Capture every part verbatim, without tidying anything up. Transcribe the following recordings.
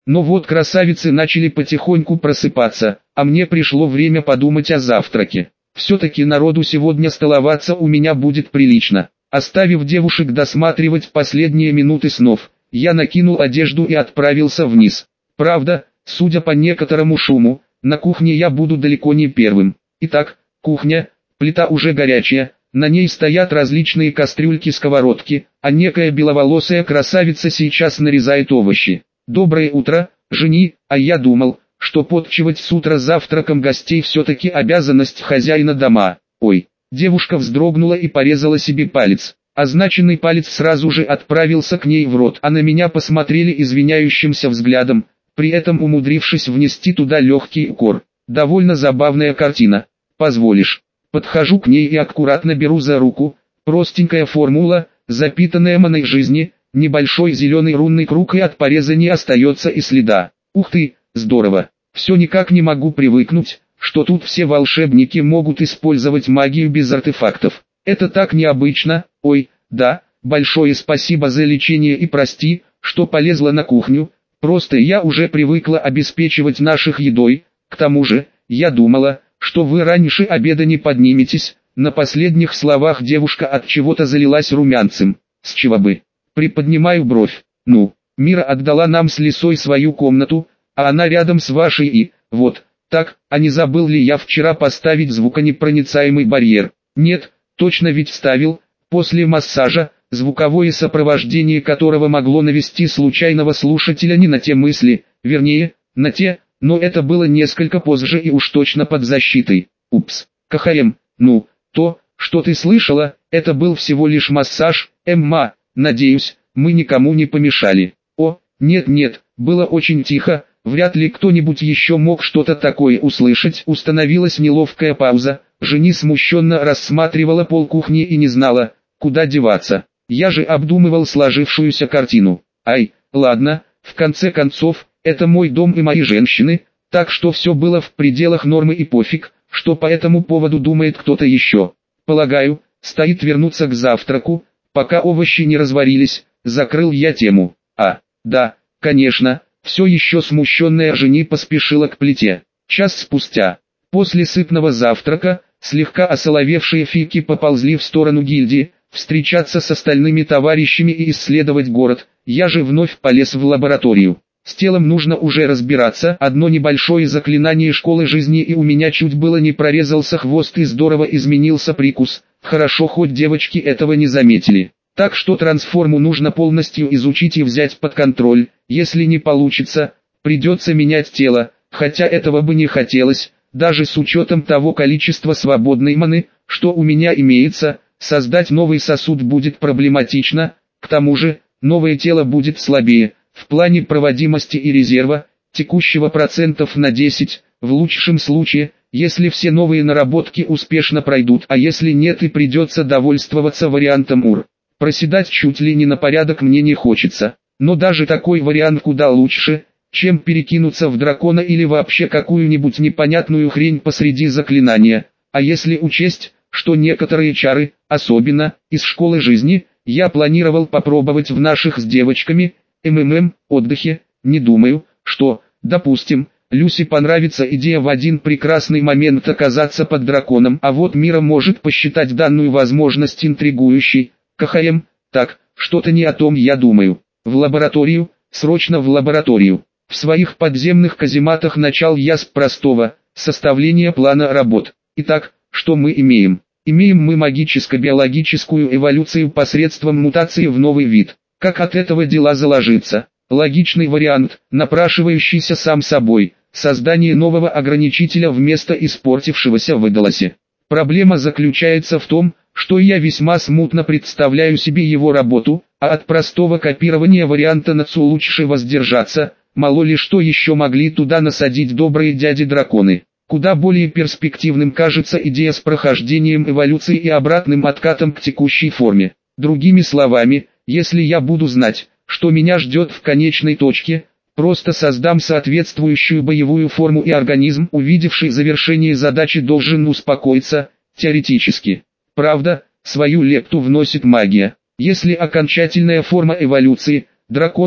Но вот красавицы начали потихоньку просыпаться, а мне пришло время подумать о завтраке. Все-таки народу сегодня столоваться у меня будет прилично. Оставив девушек досматривать последние минуты снов, я накинул одежду и отправился вниз. Правда, судя по некоторому шуму, на кухне я буду далеко не первым. Итак, кухня, плита уже горячая, на ней стоят различные кастрюльки-сковородки, а некая беловолосая красавица сейчас нарезает овощи. «Доброе утро, жени, а я думал, что подчивать с утра завтраком гостей все-таки обязанность хозяина дома». Ой, девушка вздрогнула и порезала себе палец. Означенный палец сразу же отправился к ней в рот, а на меня посмотрели извиняющимся взглядом, при этом умудрившись внести туда легкий укор. Довольно забавная картина. «Позволишь?» Подхожу к ней и аккуратно беру за руку. Простенькая формула, запитанная маной жизни, небольшой зеленый рунный круг, и от пореза не остается и следа. Ух ты, здорово. Все никак не могу привыкнуть, что тут все волшебники могут использовать магию без артефактов. Это так необычно. Ой, да, большое спасибо за лечение и прости, что полезла на кухню. Просто я уже привыкла обеспечивать наших едой. К тому же, я думала, что вы раньше обеда не подниметесь. На последних словах девушка от чего-то залилась румянцем. С чего бы? Приподнимаю бровь. Ну, Мира отдала нам с Лисой свою комнату, а она рядом с вашей и, вот, так, а не забыл ли я вчера поставить звуконепроницаемый барьер? Нет, точно ведь вставил, после массажа, звуковое сопровождение которого могло навести случайного слушателя не на те мысли, вернее, на те, но это было несколько позже и уж точно под защитой. Упс, КХМ, ну, то, что ты слышала, это был всего лишь массаж, Эмма, надеюсь, мы никому не помешали. О, нет-нет, было очень тихо, вряд ли кто-нибудь еще мог что-то такое услышать. Установилась неловкая пауза, жени смущенно рассматривала пол кухни и не знала, куда деваться. Я же обдумывал сложившуюся картину. Ай, ладно, в конце концов, это мой дом и мои женщины, так что все было в пределах нормы и пофиг, что по этому поводу думает кто-то еще. Полагаю, стоит вернуться к завтраку, пока овощи не разварились, закрыл я тему. А, да, конечно, все еще смущенная жени поспешила к плите. Час спустя, после сытного завтрака, слегка осоловевшие фики поползли в сторону гильдии, встречаться с остальными товарищами и исследовать город. Я же вновь полез в лабораторию. С телом нужно уже разбираться, одно небольшое заклинание школы жизни и у меня чуть было не прорезался хвост и здорово изменился прикус. Хорошо, хоть девочки этого не заметили. Так что трансформу нужно полностью изучить и взять под контроль. Если не получится, придется менять тело, хотя этого бы не хотелось, даже с учетом того количества свободной маны, что у меня имеется. Создать новый сосуд будет проблематично, к тому же, новое тело будет слабее. В плане проводимости и резерва, текущего процентов на десять, в лучшем случае, если все новые наработки успешно пройдут, а если нет и придется довольствоваться вариантом УР. Проседать чуть ли не на порядок мне не хочется, но даже такой вариант куда лучше, чем перекинуться в дракона или вообще какую-нибудь непонятную хрень посреди заклинания. А если учесть, что некоторые чары, особенно из школы жизни, я планировал попробовать в наших с девочками, МММ, отдыхе, не думаю, что, допустим, Люси понравится идея в один прекрасный момент оказаться под драконом, а вот Мира может посчитать данную возможность интригующей. КХМ, так, что-то не о том я думаю. В лабораторию, срочно в лабораторию. В своих подземных казематах начал я с простого, составления плана работ. Итак, что мы имеем? Имеем мы магическо-биологическую эволюцию посредством мутации в новый вид. Как от этого дела заложиться? Логичный вариант, напрашивающийся сам собой, создание нового ограничителя вместо испортившегося выдалося. Проблема заключается в том, что я весьма смутно представляю себе его работу, а от простого копирования варианта НАЦУ лучше воздержаться, мало ли что еще могли туда насадить добрые дяди-драконы. Куда более перспективным кажется идея с прохождением эволюции и обратным откатом к текущей форме. Другими словами, если я буду знать, что меня ждет в конечной точке, просто создам соответствующую боевую форму и организм, увидевший завершение задачи, должен успокоиться, теоретически. Правда, свою лепту вносит магия. Если окончательная форма эволюции – дракон,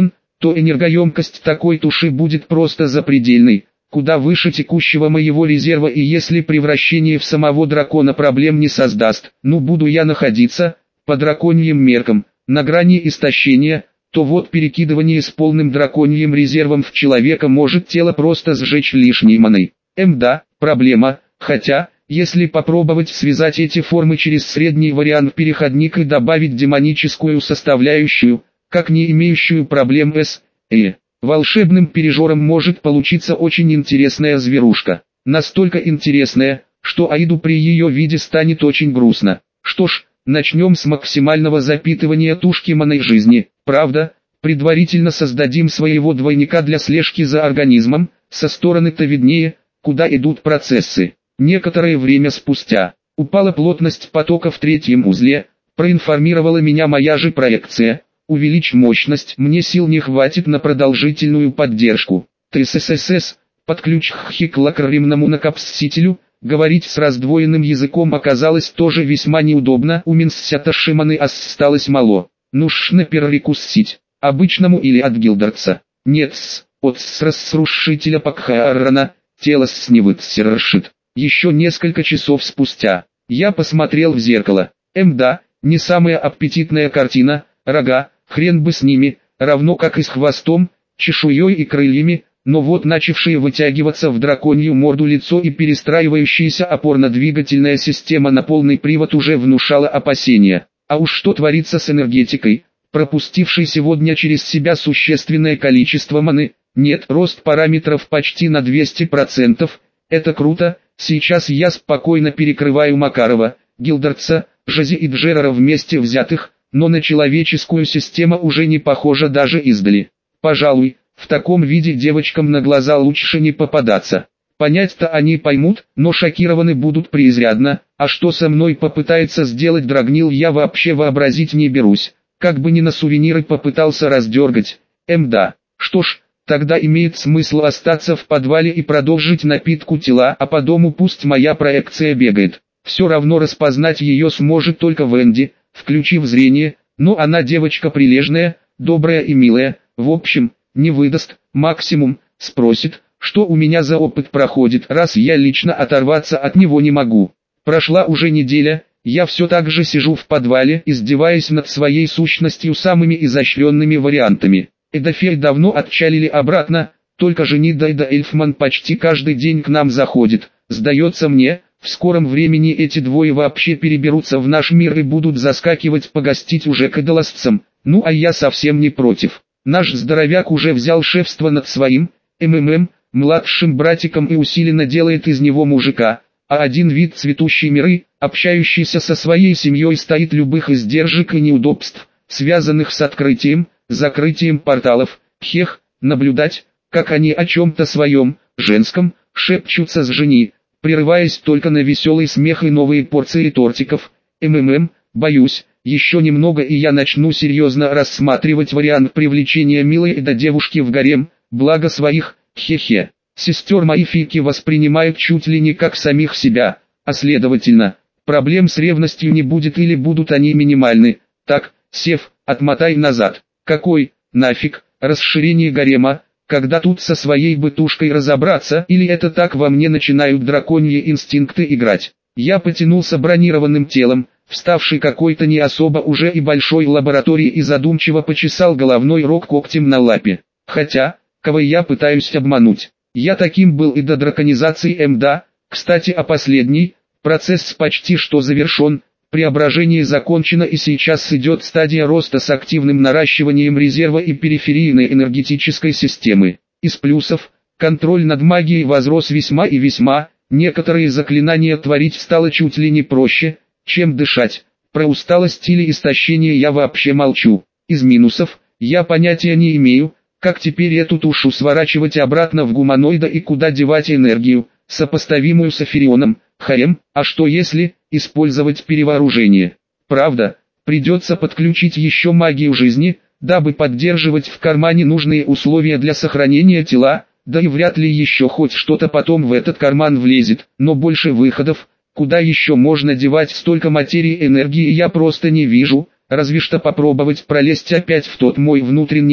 то энергоемкость такой туши будет просто запредельной, куда выше текущего моего резерва, и если превращение в самого дракона проблем не создаст, ну буду я находиться, по драконьим меркам, на грани истощения, то вот перекидывание с полным драконьим резервом в человека может тело просто сжечь лишней маной. Мда, проблема, хотя, если попробовать связать эти формы через средний вариант переходник и добавить демоническую составляющую, как не имеющую проблем с, э, волшебным пережором может получиться очень интересная зверушка. Настолько интересная, что Аиду при ее виде станет очень грустно. Что ж, начнем с максимального запитывания тушки маной жизни. Правда, предварительно создадим своего двойника для слежки за организмом, со стороны-то виднее, куда идут процессы. Некоторое время спустя, упала плотность потока в третьем узле, проинформировала меня моя же проекция. Увеличь мощность, мне сил не хватит на продолжительную поддержку. ТССС, подключ ХХИ к лакроремному накапсителю, говорить с раздвоенным языком оказалось тоже весьма неудобно, у Минсята Шиманы осталось мало. Нужно перерекусить, обычному или от Гилдерца. Нет-с, от срасрушителя Пакхааррана, тело с не вытсершит. Еще несколько часов спустя, я посмотрел в зеркало. Мда, не самая аппетитная картина, рога, хрен бы с ними, равно как и с хвостом, чешуей и крыльями, но вот начавшие вытягиваться в драконью морду лицо и перестраивающаяся опорно-двигательная система на полный привод уже внушала опасения. А уж что творится с энергетикой, пропустившей сегодня через себя существенное количество маны? Нет, рост параметров почти на двести процентов, это круто, сейчас я спокойно перекрываю Макарова, Гилдерца, Жази и Джерара вместе взятых, но на человеческую систему уже не похожа даже издали. Пожалуй, в таком виде девочкам на глаза лучше не попадаться. Понять-то они поймут, но шокированы будут преизрядно, а что со мной попытается сделать Драгнил, я вообще вообразить не берусь, как бы ни на сувениры попытался раздергать. Мда, что ж, тогда имеет смысл остаться в подвале и продолжить напитку тела, а по дому пусть моя проекция бегает. Все равно распознать ее сможет только Венди, включив зрение, но она девочка прилежная, добрая и милая, в общем, не выдаст, максимум, спросит, что у меня за опыт проходит, раз я лично оторваться от него не могу. Прошла уже неделя, я все так же сижу в подвале, издеваясь над своей сущностью самыми изощренными вариантами. Эдафей давно отчалили обратно, только Женида и Эльфман почти каждый день к нам заходит. Сдается мне, в скором времени эти двое вообще переберутся в наш мир и будут заскакивать погостить уже к эдоласцам, ну а я совсем не против. Наш здоровяк уже взял шефство над своим, МММ, младшим братиком и усиленно делает из него мужика, а один вид цветущей миры, общающийся со своей семьей, стоит любых издержек и неудобств, связанных с открытием, закрытием порталов, хех, наблюдать, как они о чем-то своем, женском, шепчутся с жени, прерываясь только на веселый смех и новые порции тортиков. МММ, боюсь, еще немного и я начну серьезно рассматривать вариант привлечения милой до девушки в гарем, благо своих, хе-хе. Сестер мои фики воспринимают чуть ли не как самих себя, а следовательно, проблем с ревностью не будет или будут они минимальны. Так, Сев, отмотай назад. Какой, нафиг, расширение гарема, когда тут со своей бытушкой разобраться, или это так во мне начинают драконьи инстинкты играть? Я потянулся бронированным телом, вставший какой-то не особо уже и большой лаборатории, и задумчиво почесал головной рог когтем на лапе. Хотя, кого я пытаюсь обмануть? Я таким был и до драконизации МДА. Кстати, о последней, процесс почти что завершен, преображение закончено и сейчас идет стадия роста с активным наращиванием резерва и периферийной энергетической системы. Из плюсов, контроль над магией возрос весьма и весьма, некоторые заклинания творить стало чуть ли не проще, чем дышать. Про усталость или истощение я вообще молчу. Из минусов, я понятия не имею, как теперь эту тушу сворачивать обратно в гуманоида и куда девать энергию, сопоставимую с Аферионом. Хаем, а что если использовать перевооружение? Правда, придется подключить еще магию жизни, дабы поддерживать в кармане нужные условия для сохранения тела, да и вряд ли еще хоть что-то потом в этот карман влезет, но больше выходов, куда еще можно девать столько материи и энергии, я просто не вижу, разве что попробовать пролезть опять в тот мой внутренний мир,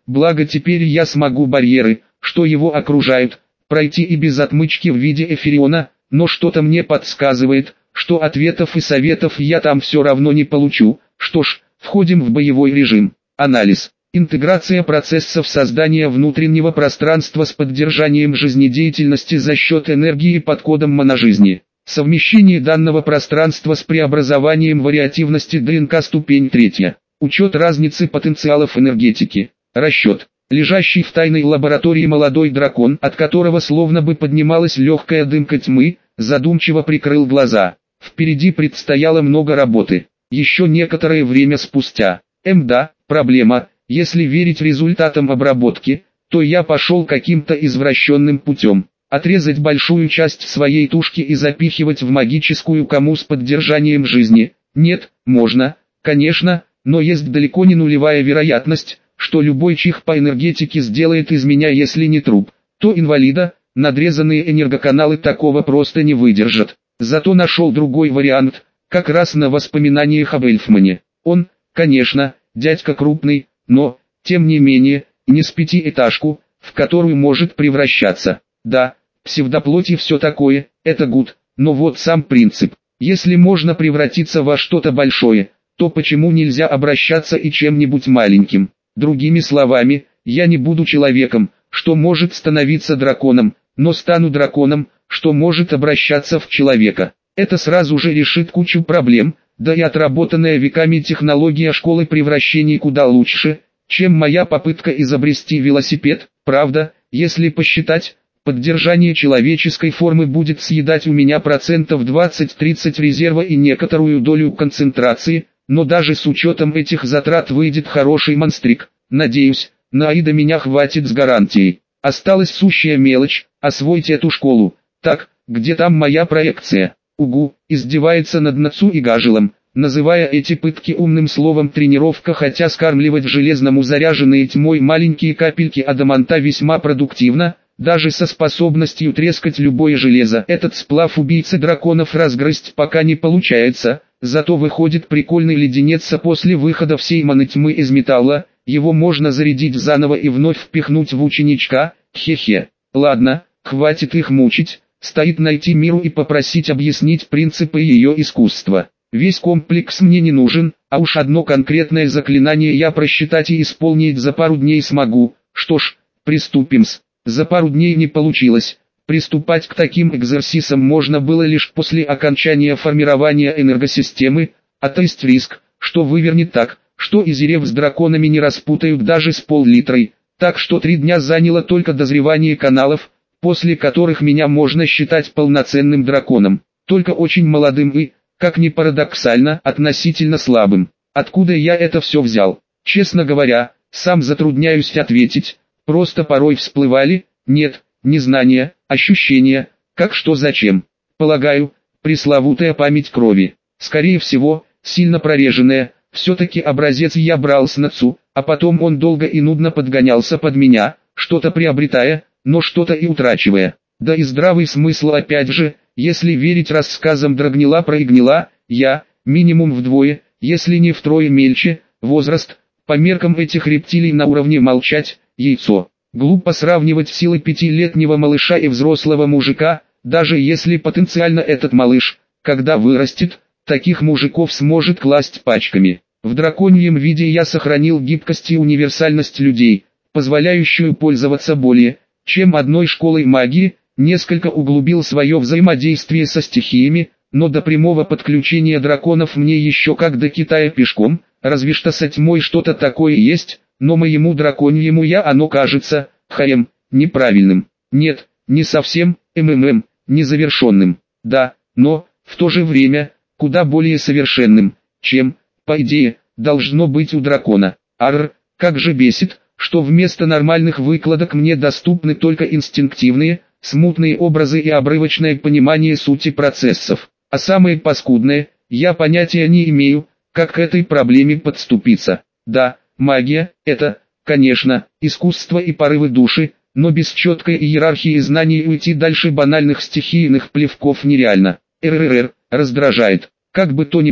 благо теперь я смогу барьеры, что его окружают, пройти и без отмычки в виде эфириона, но что-то мне подсказывает, что ответов и советов я там все равно не получу. Что ж, входим в боевой режим. Анализ. Интеграция процессов создания внутреннего пространства с поддержанием жизнедеятельности за счет энергии под кодом моножизни. Совмещение данного пространства с преобразованием вариативности ДНК ступень третья. Учет разницы потенциалов энергетики. Расчет. Лежащий в тайной лаборатории молодой дракон, от которого словно бы поднималась легкая дымка тьмы, задумчиво прикрыл глаза. Впереди предстояло много работы. Еще некоторое время спустя. Мда, проблема. Если верить результатам обработки, то я пошел каким-то извращенным путем. Отрезать большую часть своей тушки и запихивать в магическую каму с поддержанием жизни. Нет, можно, конечно, но есть далеко не нулевая вероятность, что любой чих по энергетике сделает из меня, если не труп, то инвалида. Надрезанные энергоканалы такого просто не выдержат. Зато нашел другой вариант, как раз на воспоминаниях об Эльфмане. Он, конечно, дядька крупный, но, тем не менее, не с пятиэтажку, в которую может превращаться. Да, псевдоплоть и все такое, это гуд, но вот сам принцип. Если можно превратиться во что-то большое, то почему нельзя обращаться и чем-нибудь маленьким? Другими словами, я не буду человеком, что может становиться драконом, но стану драконом, что может обращаться в человека. Это сразу же решит кучу проблем, да и отработанная веками технология школы превращений куда лучше, чем моя попытка изобрести велосипед. Правда, если посчитать, поддержание человеческой формы будет съедать у меня процентов двадцать-тридцать резерва и некоторую долю концентрации, но даже с учетом этих затрат выйдет хороший монстрик. Надеюсь, на Аида меня хватит с гарантией. Осталась сущая мелочь, освоить эту школу. Так, где там моя проекция? Угу, издевается над Нацу и Гажилом, называя эти пытки умным словом тренировка, хотя скармливать железному заряженные тьмой маленькие капельки адаманта весьма продуктивно, даже со способностью трескать любое железо. Этот сплав убийцы драконов разгрызть пока не получается, зато выходит прикольный леденец, а после выхода всей маны тьмы из металла, его можно зарядить заново и вновь впихнуть в ученичка. Хе-хе. Ладно, хватит их мучить. Стоит найти Миру и попросить объяснить принципы ее искусства. Весь комплекс мне не нужен, а уж одно конкретное заклинание я просчитать и исполнить за пару дней смогу. Что ж, приступим-с. За пару дней не получилось. Приступать к таким экзерсисам можно было лишь после окончания формирования энергосистемы, а то есть риск, что вывернет так, что Изерев с драконами не распутают даже с пол-литрой. Так что три дня заняло только дозревание каналов, после которых меня можно считать полноценным драконом, только очень молодым и, как ни парадоксально, относительно слабым. Откуда я это все взял? Честно говоря, сам затрудняюсь ответить, просто порой всплывали, нет, не знания, ощущения, как что зачем. Полагаю, пресловутая память крови, скорее всего, сильно прореженная, все-таки образец я брал с Нацу, а потом он долго и нудно подгонялся под меня, что-то приобретая, но что-то и утрачивая. Да и здравый смысл опять же, если верить рассказам Драгнила про Игнила, я, минимум вдвое, если не втрое мельче, возраст, по меркам этих рептилий на уровне молчать, яйцо. Глупо сравнивать силы пятилетнего малыша и взрослого мужика, даже если потенциально этот малыш, когда вырастет, таких мужиков сможет класть пачками. В драконьем виде я сохранил гибкость и универсальность людей, позволяющую пользоваться более чем одной школой магии, несколько углубил свое взаимодействие со стихиями, но до прямого подключения драконов мне еще как до Китая пешком, разве что со тьмой что-то такое есть, но моему драконьему я оно кажется, хаем, неправильным. Нет, не совсем, ммм, незавершенным. Да, но, в то же время, куда более совершенным, чем, по идее, должно быть у дракона. Арр, как же бесит, что вместо нормальных выкладок мне доступны только инстинктивные, смутные образы и обрывочное понимание сути процессов. А самое паскудное, я понятия не имею, как к этой проблеме подступиться. Да, магия – это, конечно, искусство и порывы души, но без четкой иерархии знаний уйти дальше банальных стихийных плевков нереально. РРР раздражает. Как бы то ни было,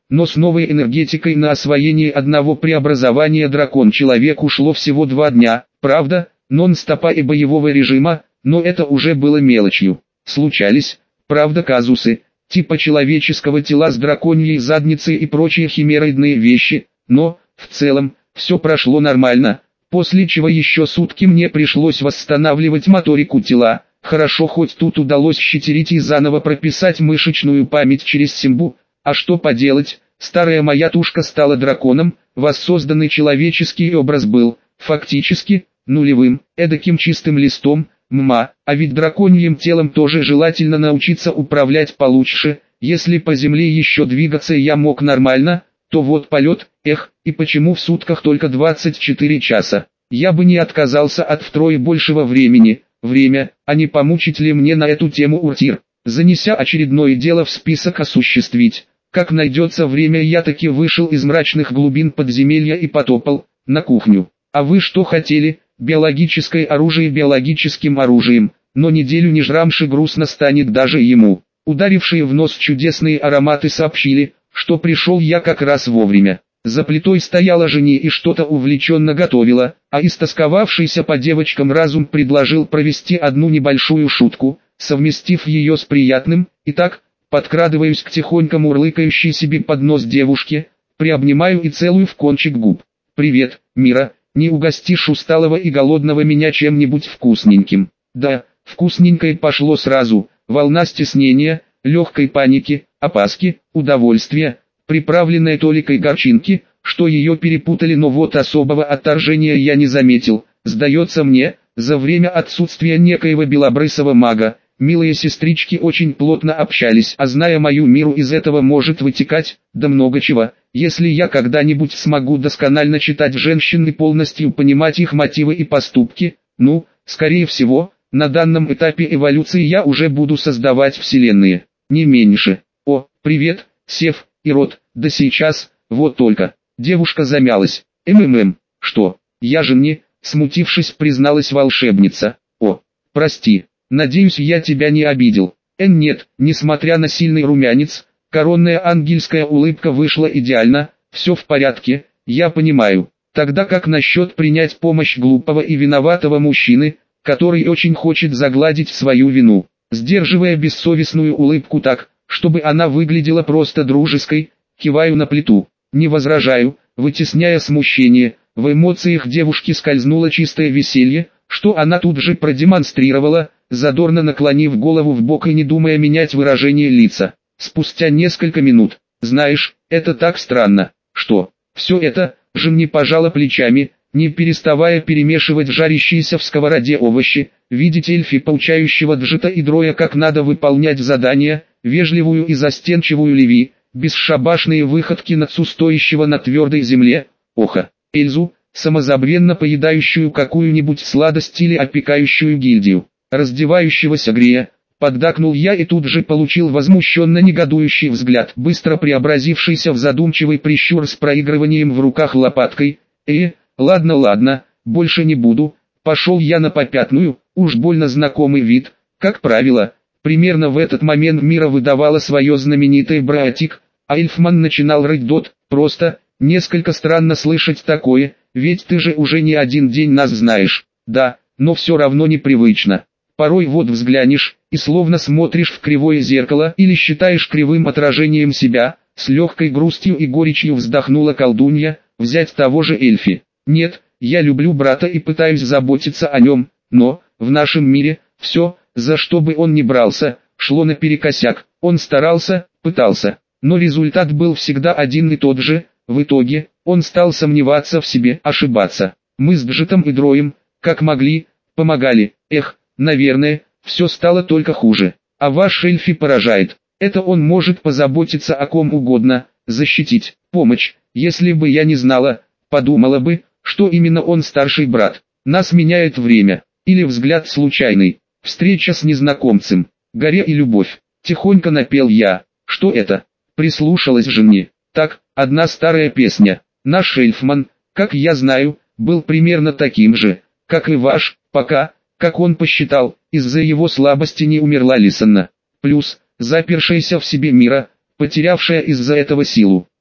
но с новой энергетикой на освоение одного преобразования дракон-человек ушло всего два дня, правда, нон-стопа и боевого режима, но это уже было мелочью. Случались, правда, казусы, типа человеческого тела с драконьей задницей и прочие химероидные вещи, но, в целом, все прошло нормально, после чего еще сутки мне пришлось восстанавливать моторику тела. Хорошо, хоть тут удалось щетерить и заново прописать мышечную память через симбу, а что поделать, старая моя тушка стала драконом, воссозданный человеческий образ был, фактически, нулевым, эдаким чистым листом, мма, а ведь драконьим телом тоже желательно научиться управлять получше, если по земле еще двигаться я мог нормально, то вот полет, эх, и почему в сутках только двадцать четыре часа, я бы не отказался от втрое большего времени. Время, а не помучить ли мне на эту тему Уртир, занеся очередное дело в список осуществить. Как найдется время, я таки вышел из мрачных глубин подземелья и потопал на кухню. А вы что хотели? Биологическое оружие биологическим оружием, но неделю не жрамши грустно станет даже ему. Ударившие в нос чудесные ароматы сообщили, что пришел я как раз вовремя. За плитой стояла Жени и что-то увлеченно готовила, а истосковавшийся по девочкам разум предложил провести одну небольшую шутку, совместив ее с приятным. Итак, подкрадываюсь к тихонько мурлыкающей себе под нос девушке, приобнимаю и целую в кончик губ. «Привет, Мира, не угостишь усталого и голодного меня чем-нибудь вкусненьким?» Да, вкусненькое пошло сразу, волна стеснения, легкой паники, опаски, удовольствия, приправленная толикой горчинки, что ее перепутали, но вот особого отторжения я не заметил. Сдается мне, за время отсутствия некоего белобрысого мага, милые сестрички очень плотно общались, а зная мою Миру, из этого может вытекать, да много чего. Если я когда-нибудь смогу досконально читать женщин и полностью понимать их мотивы и поступки, ну, скорее всего, на данном этапе эволюции я уже буду создавать вселенные, не меньше. О, привет, Сев. И рот, да сейчас, вот только. Девушка замялась. МММ, что? Я же не, смутившись, призналась волшебница. О, прости, надеюсь, я тебя не обидел. Эн нет, несмотря на сильный румянец, коронная ангельская улыбка вышла идеально, все в порядке, я понимаю. Тогда как насчет принять помощь глупого и виноватого мужчины, который очень хочет загладить свою вину, сдерживая бессовестную улыбку так, чтобы она выглядела просто дружеской, киваю на плиту. Не возражаю, вытесняя смущение, в эмоциях девушки скользнуло чистое веселье, что она тут же продемонстрировала, задорно наклонив голову в бок и не думая менять выражение лица. Спустя несколько минут, знаешь, это так странно, что, все это, же не пожала плечами, не переставая перемешивать жарящиеся в сковороде овощи, видеть эльфи, поучающего Джита и Дроя, как надо выполнять задания, вежливую и застенчивую Леви, бесшабашные выходки Нацу, стоящего на твердой земле, оха, Эльзу, самозабвенно поедающую какую-нибудь сладость или опекающую гильдию, раздевающегося Грея, поддакнул я и тут же получил возмущенно негодующий взгляд, быстро преобразившийся в задумчивый прищур с проигрыванием в руках лопаткой. Э, ладно ладно, больше не буду, пошел я на попятную, уж больно знакомый вид, как правило. Примерно в этот момент Мира выдавала свое знаменитое «братик», а Эльфман начинал рыть дот. Просто, несколько странно слышать такое, ведь ты же уже не один день нас знаешь. Да, но все равно непривычно. Порой вот взглянешь, и словно смотришь в кривое зеркало или считаешь кривым отражением себя, с легкой грустью и горечью вздохнула колдунья, взять того же Эльфи. Нет, я люблю брата и пытаюсь заботиться о нем, но, в нашем мире, все, за что бы он ни брался, шло наперекосяк. Он старался, пытался, но результат был всегда один и тот же. В итоге, он стал сомневаться в себе, ошибаться. Мы с Джитом и Дроем, как могли, помогали. Эх, наверное, все стало только хуже. А ваш Эльфи поражает. Это он может позаботиться о ком угодно, защитить, помочь. Если бы я не знала, подумала бы, что именно он старший брат. Нас меняет время, или взгляд случайный. Встреча с незнакомцем, горе и любовь. Тихонько напел я. Что это? Прислушалась Жени. Так, одна старая песня. Наш Эльфман, как я знаю, был примерно таким же, как и ваш, пока, как он посчитал, из-за его слабости не умерла Лисанна. Плюс, запершаяся в себе Мира, потерявшая из-за этого силу.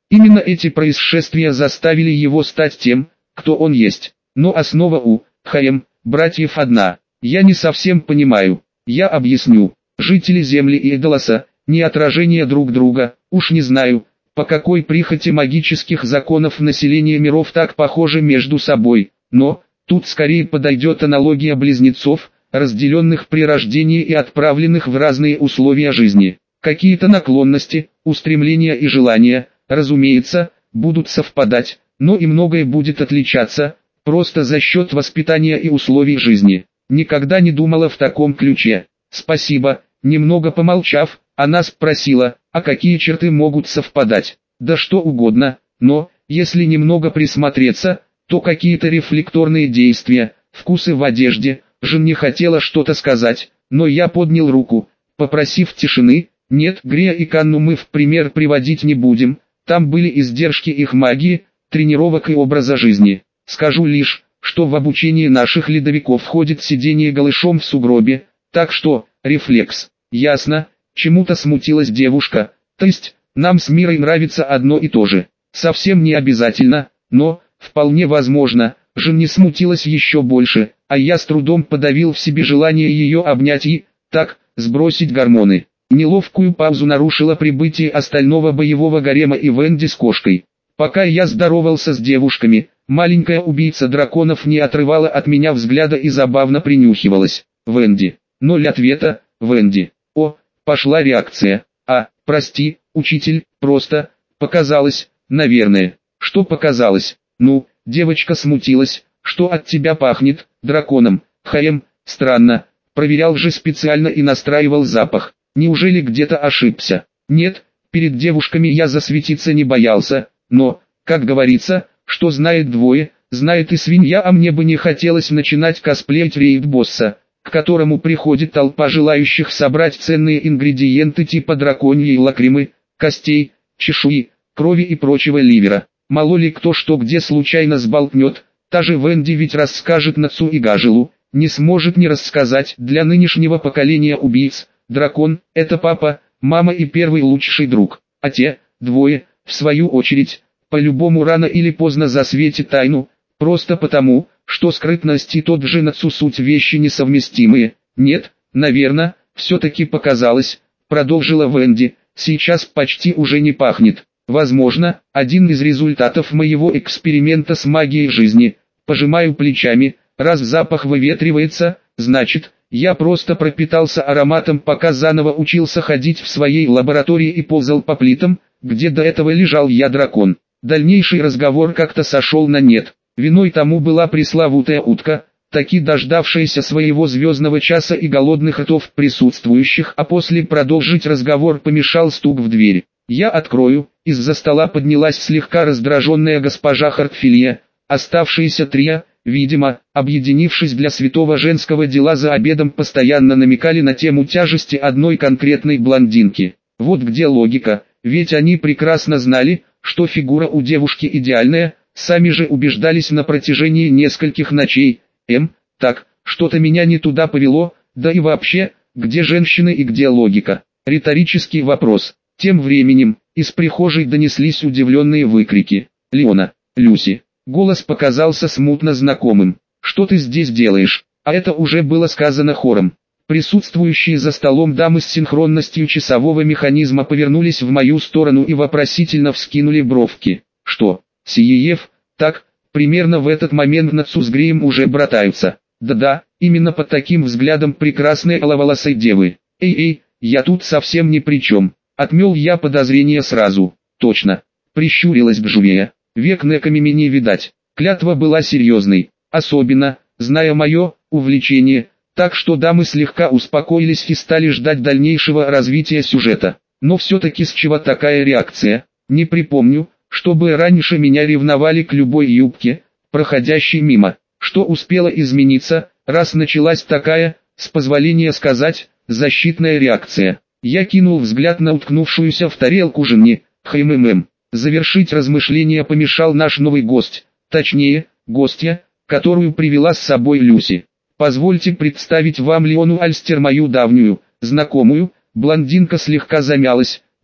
Именно эти происшествия заставили его стать тем, кто он есть. Но основа у ХМ братьев одна. Я не совсем понимаю. Я объясню. Жители Земли и Эдолоса – не отражение друг друга. Уж не знаю, по какой прихоти магических законов население миров так похоже между собой. Но тут скорее подойдет аналогия близнецов, разделенных при рождении и отправленных в разные условия жизни. Какие-то наклонности, устремления и желания, разумеется, будут совпадать, но и многое будет отличаться, просто за счет воспитания и условий жизни. Никогда не думала в таком ключе. Спасибо. Немного помолчав, она спросила, а какие черты могут совпадать? Да что угодно, но, если немного присмотреться, то какие-то рефлекторные действия, вкусы в одежде. Жен не хотела что-то сказать, но я поднял руку, попросив тишины. Нет, Грея и Канну мы в пример приводить не будем, там были издержки их магии, тренировок и образа жизни. Скажу лишь, что в обучении наших ледовиков входит сидение голышом в сугробе, так что, рефлекс. Ясно, чему-то смутилась девушка, то есть, нам с Мирой нравится одно и то же. Совсем не обязательно, но, вполне возможно. Жен не смутилась еще больше, а я с трудом подавил в себе желание ее обнять и, так, сбросить гормоны. Неловкую паузу нарушило прибытие остального боевого гарема и Венди с кошкой. Пока я здоровался с девушками, маленькая убийца драконов не отрывала от меня взгляда и забавно принюхивалась. Венди. Ноль ответа, Венди. О, пошла реакция. А, прости, учитель, просто, показалось, наверное. Что показалось? Ну, девочка смутилась. Что от тебя пахнет? Драконом. ХМ, странно. Проверял же специально и настраивал запах. Неужели где-то ошибся? Нет, перед девушками я засветиться не боялся, но, как говорится, что знает двое, знает и свинья, а мне бы не хотелось начинать косплеить рейд-босса, к которому приходит толпа желающих собрать ценные ингредиенты типа драконьей лакримы, костей, чешуи, крови и прочего ливера. Мало ли кто что где случайно сболтнет, та же Венди ведь расскажет Нацу и Гажилу, не сможет не рассказать. Для нынешнего поколения убийц дракон – это папа, мама и первый лучший друг, а те, двое, в свою очередь, по-любому рано или поздно засветит тайну, просто потому, что скрытность и тот же Нацу суть вещи несовместимые. Нет, наверное, все-таки показалось, продолжила Венди, сейчас почти уже не пахнет. Возможно, один из результатов моего эксперимента с магией жизни. Пожимаю плечами, раз запах выветривается, значит, я просто пропитался ароматом, пока заново учился ходить в своей лаборатории и ползал по плитам, где до этого лежал я дракон. Дальнейший разговор как-то сошел на нет. Виной тому была пресловутая утка, таки дождавшаяся своего звездного часа и голодных ртов присутствующих, а после продолжить разговор помешал стук в дверь. «Я открою», из-за стола поднялась слегка раздраженная госпожа Хартфилья. Оставшиеся трио, видимо, объединившись для святого женского дела за обедом, постоянно намекали на тему тяжести одной конкретной блондинки. Вот где логика, ведь они прекрасно знали, что фигура у девушки идеальная, сами же убеждались на протяжении нескольких ночей. Эм, так, что-то меня не туда повело, да и вообще, где женщины и где логика? Риторический вопрос. Тем временем, из прихожей донеслись удивленные выкрики. «Леона! Люси!» Голос показался смутно знакомым. «Что ты здесь делаешь?» А это уже было сказано хором. Присутствующие за столом дамы с синхронностью часового механизма повернулись в мою сторону и вопросительно вскинули бровки. «Что, Сиеев?» «Так, примерно в этот момент Нацу с Греем уже братаются». «Да-да, именно под таким взглядом прекрасной аловолосой девы». «Эй-эй, я тут совсем ни при чем». Отмел я подозрение сразу. «Точно». Прищурилась Бжувея. «Век неками не видать». Клятва была серьезной, особенно, зная мое увлечение, так что дамы слегка успокоились и стали ждать дальнейшего развития сюжета. Но все-таки с чего такая реакция? Не припомню, чтобы раньше меня ревновали к любой юбке, проходящей мимо. Что успело измениться, раз началась такая, с позволения сказать, защитная реакция? Я кинул взгляд на уткнувшуюся в тарелку жене, хммм. Завершить размышления помешал наш новый гость, точнее, гостья, которую привела с собой Люси. Позвольте представить вам Леону Альстер, мою давнюю знакомую. Блондинка слегка замялась,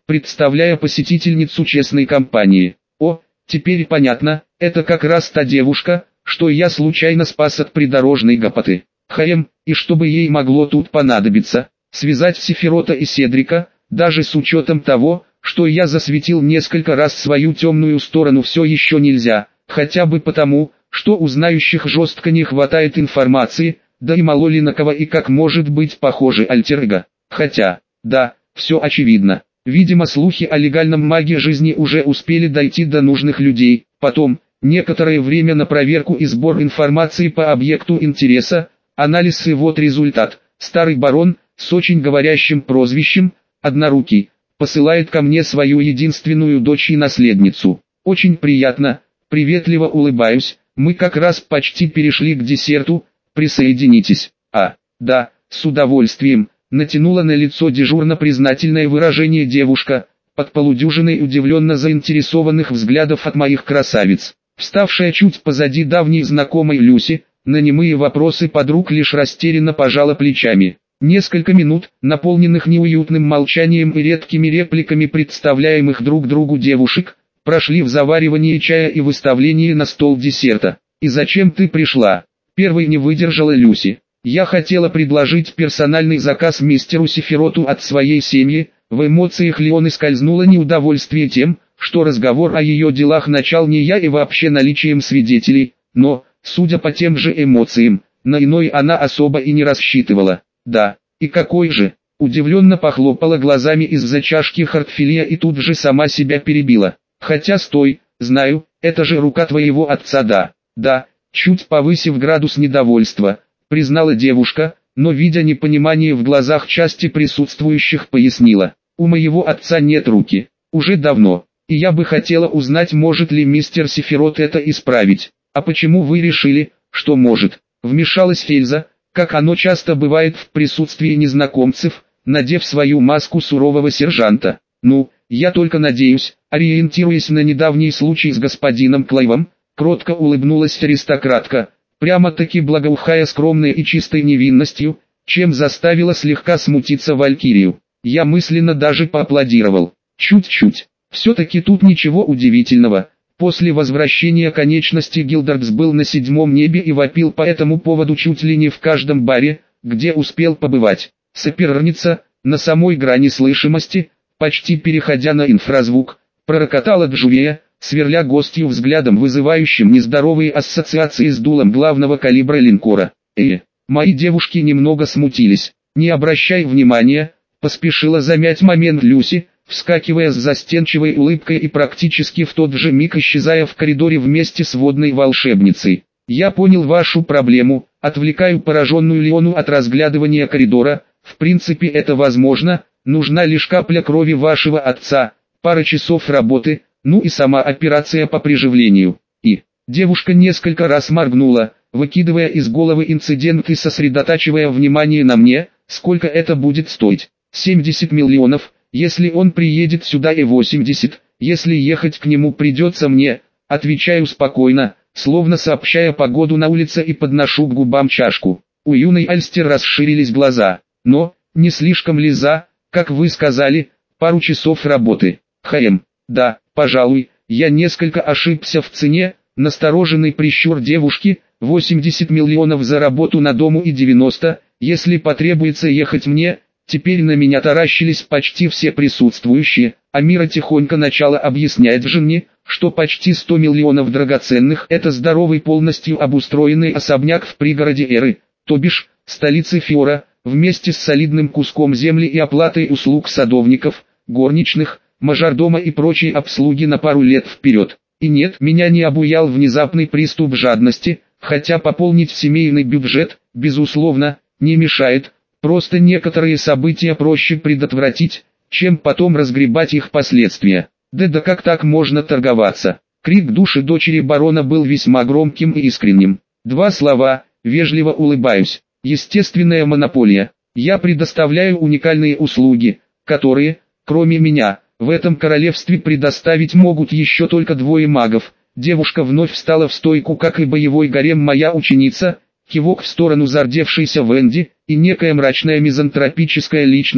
представляя посетительницу честной компании. О, теперь понятно, это как раз та девушка, что я случайно спас от придорожной гопоты. Хаем, и чтобы ей могло тут понадобиться, связать Сефирота и Седрика, даже с учетом того, что я засветил несколько раз свою темную сторону, все еще нельзя, хотя бы потому, что у знающих жестко не хватает информации, да и мало ли на кого и как может быть похожий альтер-эго. Хотя, да, все очевидно. Видимо, слухи о легальном маге жизни уже успели дойти до нужных людей. Потом, некоторое время на проверку и сбор информации по объекту интереса, анализ и вот результат. Старый барон, с очень говорящим прозвищем, Однорукий, посылает ко мне свою единственную дочь и наследницу. Очень приятно, приветливо улыбаюсь, мы как раз почти перешли к десерту, присоединитесь. А, да, с удовольствием. Натянула на лицо дежурно признательное выражение девушка, под полудюжиной удивленно заинтересованных взглядов от моих красавиц. Вставшая чуть позади давней знакомой Люси, на немые вопросы подруг лишь растерянно пожала плечами. Несколько минут, наполненных неуютным молчанием и редкими репликами представляемых друг другу девушек, прошли в заваривании чая и выставлении на стол десерта. «И зачем ты пришла?» Первой не выдержала Люси. «Я хотела предложить персональный заказ мистеру Сефироту от своей семьи». В эмоциях Леоны скользнуло неудовольствие тем, что разговор о ее делах начал не я и вообще наличием свидетелей, но, судя по тем же эмоциям, на иной она особо и не рассчитывала. «Да, и какой же?» Удивленно похлопала глазами из-за чашки хартфилия и тут же сама себя перебила. «Хотя стой, знаю, это же рука твоего отца, да, да», чуть повысив градус недовольства, признала девушка, но видя непонимание в глазах части присутствующих, пояснила. «У моего отца нет руки, уже давно, и я бы хотела узнать, может ли мистер Сефирот это исправить». «А почему вы решили, что может?» Вмешалась Фельза, как оно часто бывает в присутствии незнакомцев, надев свою маску сурового сержанта. «Ну, я только надеюсь», ориентируясь на недавний случай с господином Клайвом, кротко улыбнулась аристократка, прямо-таки благоухая скромной и чистой невинностью, чем заставила слегка смутиться Валькирию. Я мысленно даже поаплодировал. Чуть-чуть. Все-таки тут ничего удивительного. После возвращения конечности Гилдардс был на седьмом небе и вопил по этому поводу чуть ли не в каждом баре, где успел побывать. Соперница, на самой грани слышимости, почти переходя на инфразвук, пророкотала Джувея, сверля гостью взглядом, вызывающим нездоровые ассоциации с дулом главного калибра линкора. «Э, мои девушки немного смутились. Не обращай внимания», поспешила замять момент Люси, вскакивая с застенчивой улыбкой и практически в тот же миг исчезая в коридоре вместе с водной волшебницей. «Я понял вашу проблему», отвлекаю пораженную Леону от разглядывания коридора. «В принципе это возможно, нужна лишь капля крови вашего отца, пара часов работы, ну и сама операция по приживлению». И девушка несколько раз моргнула, выкидывая из головы инцидент и сосредотачивая внимание на мне. «Сколько это будет стоить?» семьдесят миллионов, если он приедет сюда, и восемьдесят, если ехать к нему придется мне», отвечаю спокойно, словно сообщая погоду на улице, и подношу к губам чашку. У юной Альстер расширились глаза. «Но, не слишком ли за, как вы сказали, пару часов работы?» «Хм, да, пожалуй, я несколько ошибся в цене», настороженный прищур девушки. «восемьдесят миллионов за работу на дому и девяносто, если потребуется ехать мне». Теперь на меня таращились почти все присутствующие, а Мира тихонько начала объяснять жене, что почти сто миллионов драгоценных – это здоровый, полностью обустроенный особняк в пригороде Эры, то бишь, столице Фиора, вместе с солидным куском земли и оплатой услуг садовников, горничных, мажордома и прочей обслуги на пару лет вперед. И нет, меня не обуял внезапный приступ жадности, хотя пополнить семейный бюджет, безусловно, не мешает. Просто некоторые события проще предотвратить, чем потом разгребать их последствия. Да да как так можно торговаться? Крик души дочери барона был весьма громким и искренним. Два слова, вежливо улыбаюсь. Естественная монополия. Я предоставляю уникальные услуги, которые, кроме меня, в этом королевстве предоставить могут еще только двое магов. Девушка вновь встала в стойку, как и боевой гарем моя ученица. Кивок в сторону зардевшейся Венди, и некая мрачная мизантропическая личность,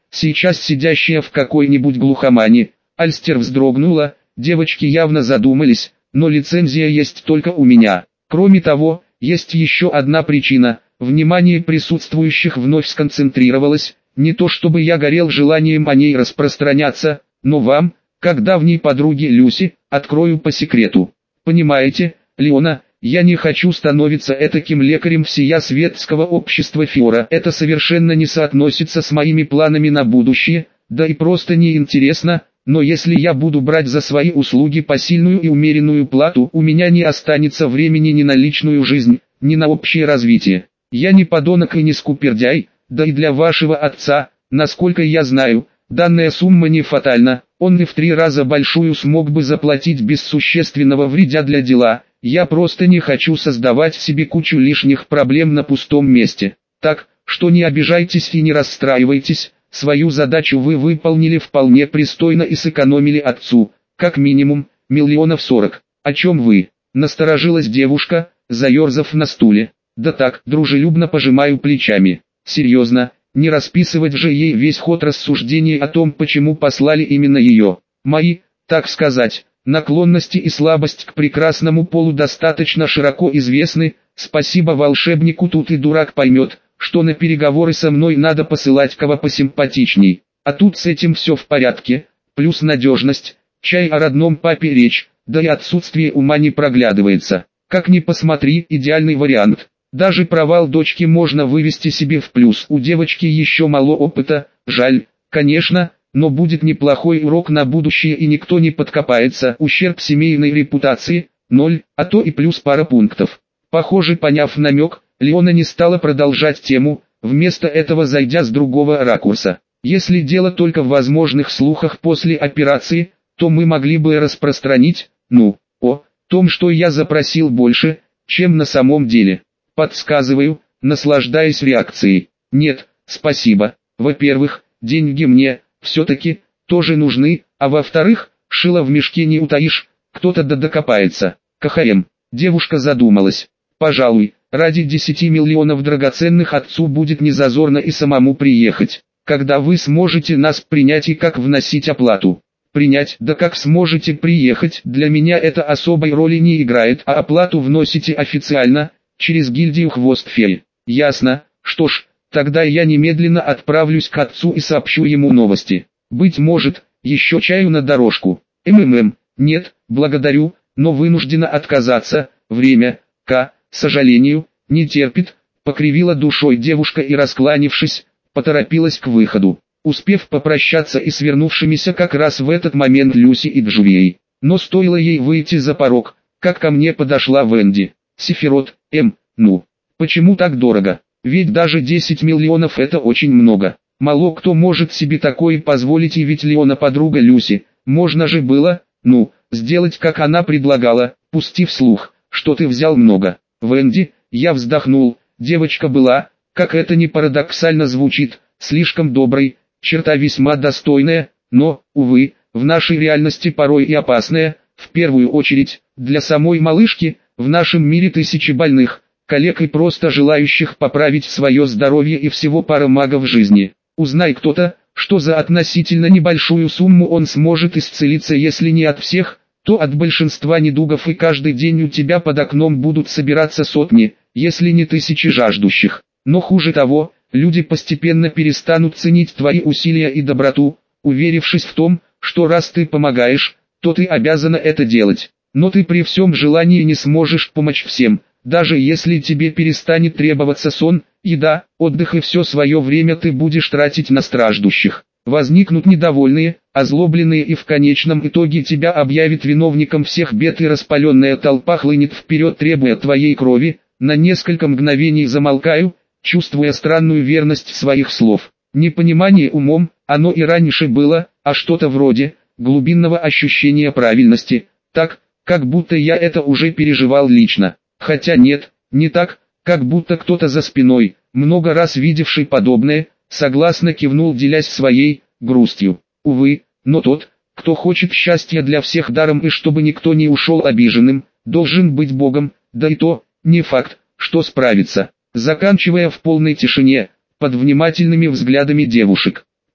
сейчас сидящая в какой-нибудь глухомане. Альстер вздрогнула, девочки явно задумались, но лицензия есть только у меня. Кроме того, есть еще одна причина, внимание присутствующих вновь сконцентрировалось, не то чтобы я горел желанием о ней распространяться, но вам, как давней подруге Люси, открою по секрету. Понимаете, Леона, я не хочу становиться этаким лекарем всея светского общества Фиора. Это совершенно не соотносится с моими планами на будущее, да и просто не интересно, но если я буду брать за свои услуги посильную и умеренную плату, у меня не останется времени ни на личную жизнь, ни на общее развитие. Я не подонок и не скупердяй, да и для вашего отца, насколько я знаю, данная сумма не фатальна, он и в три раза большую смог бы заплатить без существенного вреда для дела. Я просто не хочу создавать себе кучу лишних проблем на пустом месте. Так, что не обижайтесь и не расстраивайтесь, свою задачу вы выполнили вполне пристойно и сэкономили отцу, как минимум, миллионов сорок. О чем вы? Насторожилась девушка, заерзав на стуле. Да так, дружелюбно пожимаю плечами. Серьезно, не расписывать же ей весь ход рассуждений о том, почему послали именно ее. Мои, так сказать, наклонности и слабость к прекрасному полу достаточно широко известны, спасибо волшебнику тут и дурак поймет, что на переговоры со мной надо посылать кого посимпатичней. А тут с этим все в порядке, плюс надежность, чай о родном папе речь, да и отсутствие ума не проглядывается. Как ни посмотри, идеальный вариант. Даже провал дочки можно вывести себе в плюс. У девочки еще мало опыта, жаль, конечно, но будет неплохой урок на будущее и никто не подкопается. Ущерб семейной репутации – ноль, а то и плюс пара пунктов. Похоже, поняв намек, Леона не стала продолжать тему, вместо этого зайдя с другого ракурса. Если дело только в возможных слухах после операции, то мы могли бы распространить, ну, о том, что я запросил больше, чем на самом деле. Подсказываю, наслаждаясь реакцией. Нет, спасибо. Во-первых, деньги мне, все-таки, тоже нужны, а во-вторых, шило в мешке не утаишь, кто-то да докопается. КХМ. Девушка задумалась. Пожалуй, ради десяти миллионов драгоценных отцу будет незазорно и самому приехать. Когда вы сможете нас принять и как вносить оплату? Принять, да как сможете приехать, для меня это особой роли не играет, а оплату вносите официально, через гильдию Хвост Феи. Ясно, что ж, тогда я немедленно отправлюсь к отцу и сообщу ему новости. Быть может, еще чаю на дорожку. МММ, нет, благодарю, но вынуждена отказаться, время, к сожалению, не терпит, покривила душой девушка и, раскланившись, поторопилась к выходу, успев попрощаться и свернувшимися как раз в этот момент Люси и Джулией. Но стоило ей выйти за порог, как ко мне подошла Венди. Сефирот, М, ну, почему так дорого? Ведь даже десять миллионов это очень много. Мало кто может себе такое позволить, и ведь Леона подруга Люси, можно же было, ну, сделать как она предлагала, пустив слух, что ты взял много. Венди, я вздохнул, девочка была, как это ни парадоксально звучит, слишком доброй, черта весьма достойная, но, увы, в нашей реальности порой и опасная, в первую очередь, для самой малышки. В нашем мире тысячи больных, коллег и просто желающих поправить свое здоровье и всего пара магов жизни. Узнай кто-то, что за относительно небольшую сумму он сможет исцелиться, если не от всех, то от большинства недугов, и каждый день у тебя под окном будут собираться сотни, если не тысячи жаждущих. Но хуже того, люди постепенно перестанут ценить твои усилия и доброту, уверившись в том, что раз ты помогаешь, то ты обязана это делать. Но ты при всем желании не сможешь помочь всем, даже если тебе перестанет требоваться сон, еда, отдых, и все свое время ты будешь тратить на страждущих. Возникнут недовольные, озлобленные, и в конечном итоге тебя объявит виновником всех бед, и распаленная толпа хлынет вперед, требуя твоей крови. На несколько мгновений замолкаю, чувствуя странную верность своих слов. Непонимание умом, оно и раньше было, а что-то вроде глубинного ощущения правильности, так, как будто я это уже переживал лично. Хотя нет, не так, как будто кто-то за спиной, много раз видевший подобное, согласно кивнул, делясь своей грустью. Увы, но тот, кто хочет счастья для всех даром и чтобы никто не ушел обиженным, должен быть богом, да и то, не факт, что справится. Заканчивая в полной тишине, под внимательными взглядами девушек.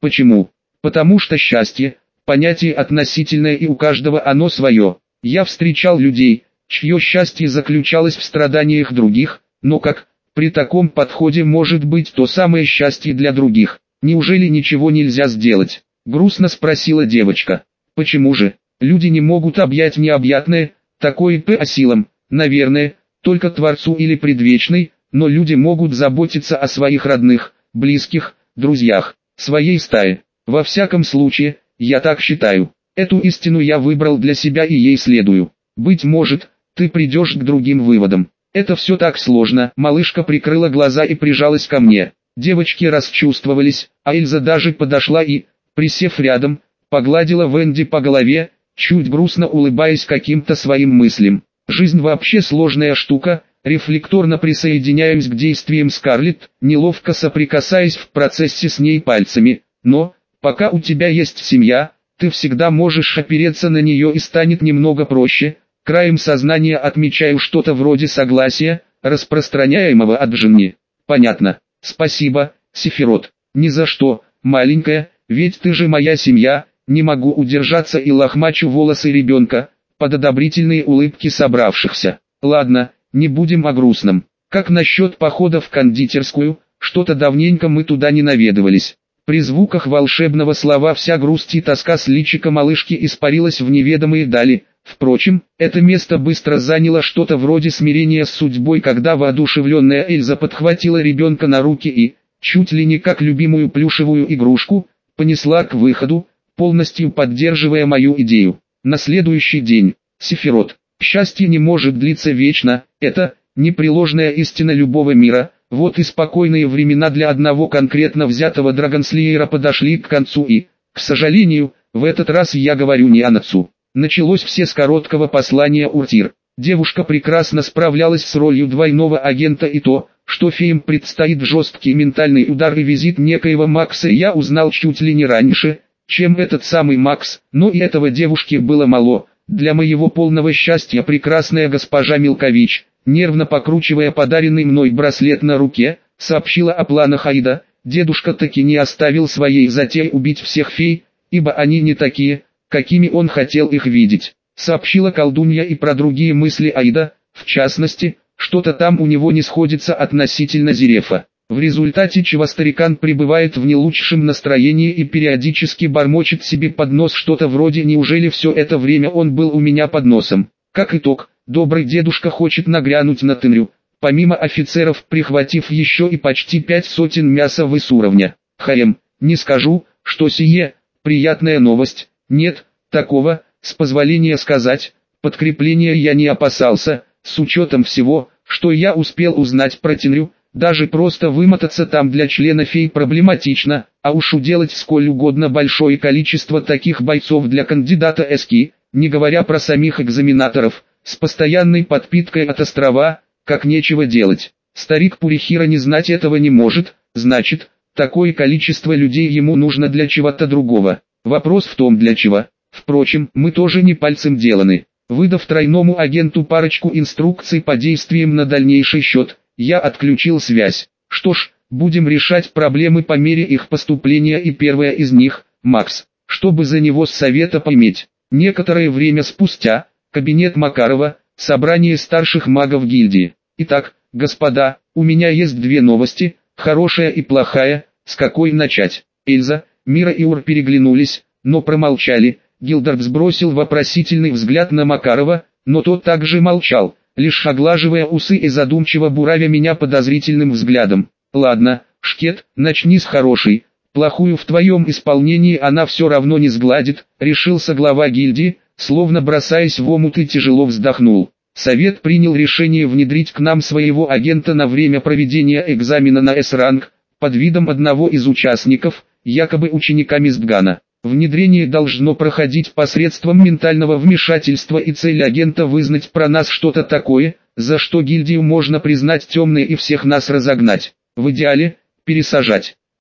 Почему? Потому что счастье – понятие относительное, и у каждого оно свое. Я встречал людей, чье счастье заключалось в страданиях других, но как при таком подходе может быть то самое счастье для других? Неужели ничего нельзя сделать? Грустно спросила девочка. Почему же? Люди не могут объять необъятное, такое по силам, наверное, только Творцу или Предвечной, но люди могут заботиться о своих родных, близких, друзьях, своей стае. Во всяком случае, я так считаю. Эту истину я выбрал для себя и ей следую. Быть может, ты придешь к другим выводам. Это все так сложно. Малышка прикрыла глаза и прижалась ко мне. Девочки расчувствовались, а Эльза даже подошла и, присев рядом, погладила Венди по голове, чуть грустно улыбаясь каким-то своим мыслям. Жизнь вообще сложная штука. Рефлекторно присоединяюсь к действиям Скарлетт, неловко соприкасаясь в процессе с ней пальцами. Но, пока у тебя есть семья, ты всегда можешь опереться на нее и станет немного проще. Краем сознания отмечаю что-то вроде согласия, распространяемого от Джинни. Понятно. Спасибо, Сефирот. Ни за что, маленькая, ведь ты же моя семья. Не могу удержаться и лохмачу волосы ребенка, под одобрительные улыбки собравшихся. Ладно, не будем о грустном. Как насчет похода в кондитерскую? Что-то давненько мы туда не наведывались. При звуках волшебного слова вся грусть и тоска с личика малышки испарилась в неведомые дали. Впрочем, это место быстро заняло что-то вроде смирения с судьбой, когда воодушевленная Эльза подхватила ребенка на руки и, чуть ли не как любимую плюшевую игрушку, понесла к выходу, полностью поддерживая мою идею. На следующий день. Сефирот. Счастье не может длиться вечно, это непреложная истина любого мира. Вот и спокойные времена для одного конкретно взятого Драгонслеера подошли к концу и, к сожалению, в этот раз я говорю не о Нацу. Началось все с короткого послания Уртир. Девушка прекрасно справлялась с ролью двойного агента, и то, что феям предстоит жесткий ментальный удар и визит некоего Макса, я узнал чуть ли не раньше, чем этот самый Макс, но и этого девушке было мало. Для моего полного счастья прекрасная госпожа Милкович, нервно покручивая подаренный мной браслет на руке, сообщила о планах Аида. Дедушка таки не оставил своей затеи убить всех фей, ибо они не такие, какими он хотел их видеть. Сообщила колдунья и про другие мысли Аида, в частности, что-то там у него не сходится относительно Зерефа. В результате чего старикан пребывает в не лучшем настроении и периодически бормочет себе под нос что-то вроде «неужели все это время он был у меня под носом?». Как итог, добрый дедушка хочет нагрянуть на Тынрю, помимо офицеров прихватив еще и почти пять сотен мяса выс уровня. Хаем, не скажу, что сие, приятная новость, нет, такого, с позволения сказать, подкрепления я не опасался, с учетом всего, что я успел узнать про Тынрю. Даже просто вымотаться там для члена фей проблематично, а уж уделать сколь угодно большое количество таких бойцов для кандидата эски, не говоря про самих экзаменаторов, с постоянной подпиткой от острова, как нечего делать. Старик Пурихира не знать этого не может, значит, такое количество людей ему нужно для чего-то другого. Вопрос в том для чего. Впрочем, мы тоже не пальцем деланы. Выдав тройному агенту парочку инструкций по действиям на дальнейший счет, я отключил связь. Что ж, будем решать проблемы по мере их поступления, и первая из них – Макс. Чтобы за него с совета поиметь. Некоторое время спустя, кабинет Макарова, собрание старших магов гильдии. Итак, господа, у меня есть две новости, хорошая и плохая, с какой начать? Эльза, Мира и Ур переглянулись, но промолчали. Гилдард сбросил вопросительный взгляд на Макарова, но тот также молчал, лишь оглаживая усы и задумчиво буравя меня подозрительным взглядом. «Ладно, Шкет, начни с хорошей, плохую в твоем исполнении она все равно не сгладит», решился глава гильдии, словно бросаясь в омут, и тяжело вздохнул. Совет принял решение внедрить к нам своего агента на время проведения экзамена на С-ранг, под видом одного из участников, якобы ученика Мистгана. Внедрение должно проходить посредством ментального вмешательства, и цель агента вызнать про нас что-то такое, за что гильдию можно признать темной и всех нас разогнать. В идеале, пересажать.